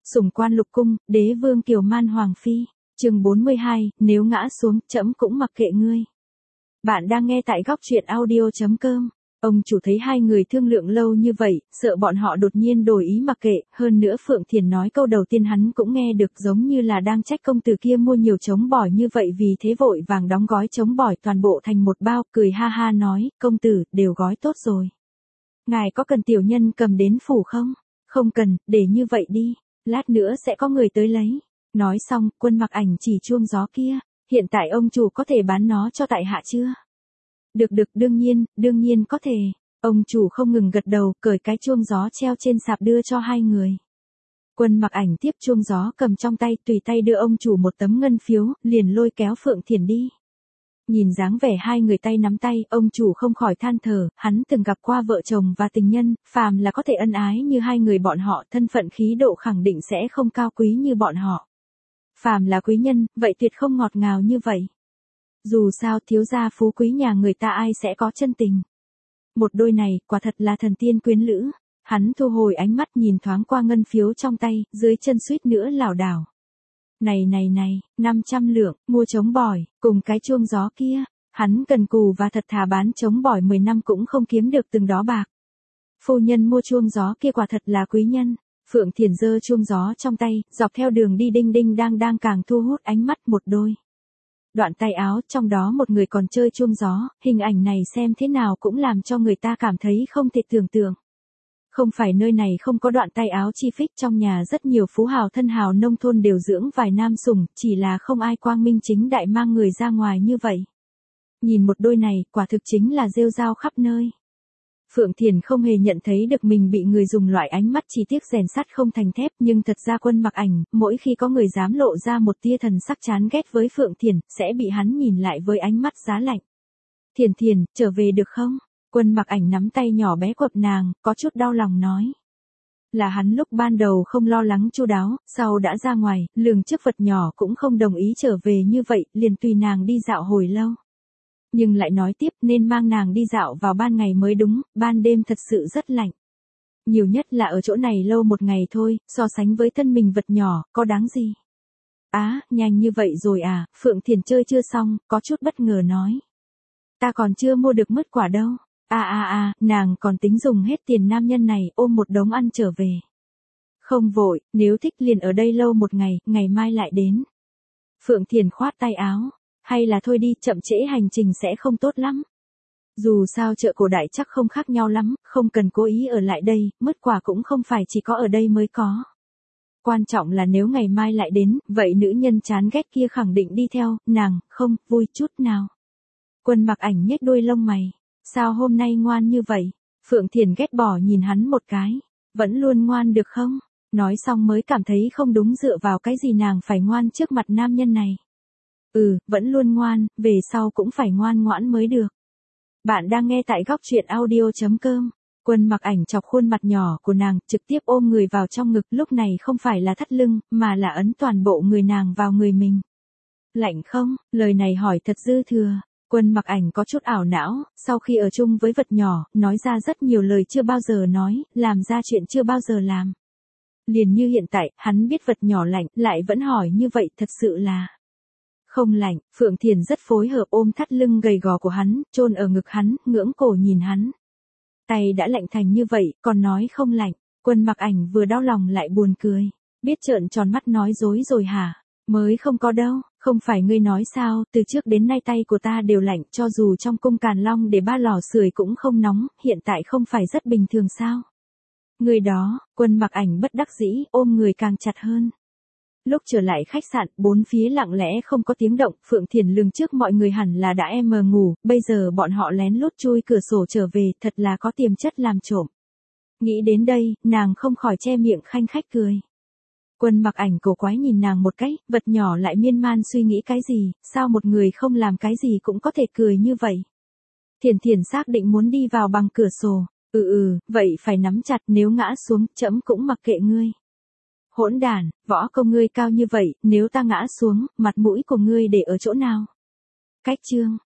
Sủng quan lục cung, đế vương kiều man hoàng phi. Chương 42, nếu ngã xuống, trẫm cũng mặc kệ ngươi. Bạn đang nghe tại góc truyện audio.com. Ông chủ thấy hai người thương lượng lâu như vậy, sợ bọn họ đột nhiên đổi ý mặc kệ, hơn nữa Phượng Thiền nói câu đầu tiên hắn cũng nghe được giống như là đang trách công tử kia mua nhiều trống bỏi như vậy, vì thế vội vàng đóng gói trống bỏi toàn bộ thành một bao, cười ha ha nói, công tử, đều gói tốt rồi. Ngài có cần tiểu nhân cầm đến phủ không? Không cần, để như vậy đi, lát nữa sẽ có người tới lấy. Nói xong, Quân Mặc Ảnh chỉ chuông gió kia, hiện tại ông chủ có thể bán nó cho tại hạ chưa? Được, đương nhiên có thể. Ông chủ không ngừng gật đầu, cởi cái chuông gió treo trên sạp đưa cho hai người. Quân Mặc Ảnh tiếp chuông gió cầm trong tay, tùy tay đưa ông chủ một tấm ngân phiếu, liền lôi kéo Phượng Thiền đi. Nhìn dáng vẻ hai người tay nắm tay, ông chủ không khỏi than thở, hắn từng gặp qua vợ chồng và tình nhân, phàm là có thể ân ái như hai người bọn họ, thân phận khí độ khẳng định sẽ không cao quý như bọn họ. Phàm là quý nhân, vậy tuyệt không ngọt ngào như vậy. Dù sao thiếu gia phú quý nhà người ta ai sẽ có chân tình. Một đôi này, quả thật là thần tiên quyến lữ. Hắn thu hồi ánh mắt nhìn thoáng qua ngân phiếu trong tay, dưới chân suýt nữa lảo đảo. Này, 500 lượng, mua trống bỏi, cùng cái chuông gió kia. Hắn cần cù và thật thà bán trống bỏi 10 năm cũng không kiếm được từng đó bạc. Phu nhân mua chuông gió kia quả thật là quý nhân. Phượng Thiền giơ chuông gió trong tay, dọc theo đường đi đinh đinh đang càng thu hút ánh mắt một đôi. Đoạn tay áo, trong đó một người còn chơi chuông gió, hình ảnh này xem thế nào cũng làm cho người ta cảm thấy không thể tưởng tượng. Không phải nơi này không có đoạn tay áo chi phích, trong nhà rất nhiều phú hào thân hào nông thôn đều dưỡng vài nam sủng, chỉ là không ai quang minh chính đại mang người ra ngoài như vậy. Nhìn một đôi này, quả thực chính là rêu rao khắp nơi. Phượng Thiền không hề nhận thấy được mình bị người dùng loại ánh mắt chỉ tiếc rèn sắt không thành thép, nhưng thật ra Quân Mặc Ảnh, mỗi khi có người dám lộ ra một tia thần sắc chán ghét với Phượng Thiền, sẽ bị hắn nhìn lại với ánh mắt giá lạnh. Thiền, trở về được không? Quân Mặc Ảnh nắm tay nhỏ bé quập nàng, có chút đau lòng nói. Là hắn lúc ban đầu không lo lắng chu đáo, sau đã ra ngoài, lường trước vật nhỏ cũng không đồng ý trở về như vậy, liền tùy nàng đi dạo hồi lâu. Nhưng lại nói tiếp nên mang nàng đi dạo vào ban ngày mới đúng, ban đêm thật sự rất lạnh. Nhiều nhất là ở chỗ này lâu một ngày thôi, so sánh với thân mình vật nhỏ, có đáng gì. Nhanh như vậy rồi à, Phượng Thiền chơi chưa xong, có chút bất ngờ nói. Ta còn chưa mua được mứt quả đâu. Nàng còn tính dùng hết tiền nam nhân này ôm một đống ăn trở về. Không vội, nếu thích liền ở đây lâu một ngày, ngày mai lại đến. Phượng Thiền khoát tay áo. Hay là thôi đi, chậm trễ hành trình sẽ không tốt lắm. Dù sao chợ cổ đại chắc không khác nhau lắm, không cần cố ý ở lại đây, mứt quả cũng không phải chỉ có ở đây mới có. Quan trọng là nếu ngày mai lại đến, vậy nữ nhân chán ghét kia khẳng định đi theo, nàng, không, vui chút nào. Quân Mặc Ảnh nhếch đuôi lông mày, sao hôm nay ngoan như vậy? Phượng Thiền ghét bỏ nhìn hắn một cái, vẫn luôn ngoan được không? Nói xong mới cảm thấy không đúng, dựa vào cái gì nàng phải ngoan trước mặt nam nhân này. Vẫn luôn ngoan, về sau cũng phải ngoan ngoãn mới được. Bạn đang nghe tại góc truyện audio.com. Quân Mặc Ảnh chọc khuôn mặt nhỏ của nàng, trực tiếp ôm người vào trong ngực, lúc này không phải là thắt lưng, mà là ấn toàn bộ người nàng vào người mình. Lạnh không? Lời này hỏi thật dư thừa. Quân Mặc Ảnh có chút ảo não, sau khi ở chung với vật nhỏ, nói ra rất nhiều lời chưa bao giờ nói, làm ra chuyện chưa bao giờ làm. Liền như hiện tại, hắn biết vật nhỏ lạnh, lại vẫn hỏi như vậy, thật sự là... Không lạnh. Phượng Thiền rất phối hợp ôm thắt lưng gầy gò của hắn, chôn ở ngực hắn, ngưỡng cổ nhìn hắn. Tay đã lạnh thành như vậy, còn nói không lạnh. Quân Mặc Ảnh vừa đau lòng lại buồn cười. Biết trợn tròn mắt nói dối rồi hả? Mới không có đâu, không phải ngươi nói sao, từ trước đến nay tay của ta đều lạnh, cho dù trong cung Càn Long để 3 lò sưởi cũng không nóng, hiện tại không phải rất bình thường sao? Người đó, Quân Mặc Ảnh bất đắc dĩ, ôm người càng chặt hơn. Lúc trở lại khách sạn, bốn phía lặng lẽ không có tiếng động, Phượng Thiền lường trước mọi người hẳn là đã ngủ, bây giờ bọn họ lén lút chui cửa sổ trở về, thật là có tiềm chất làm trộm. Nghĩ đến đây, nàng không khỏi che miệng khanh khách cười. Quân Mặc Ảnh cổ quái nhìn nàng một cái, vật nhỏ lại miên man suy nghĩ cái gì, sao một người không làm cái gì cũng có thể cười như vậy. Thiền xác định muốn đi vào bằng cửa sổ, vậy phải nắm chặt, nếu ngã xuống, trẫm cũng mặc kệ ngươi. Hỗn đản, võ công ngươi cao như vậy, nếu ta ngã xuống, mặt mũi của ngươi để ở chỗ nào? Cách chương,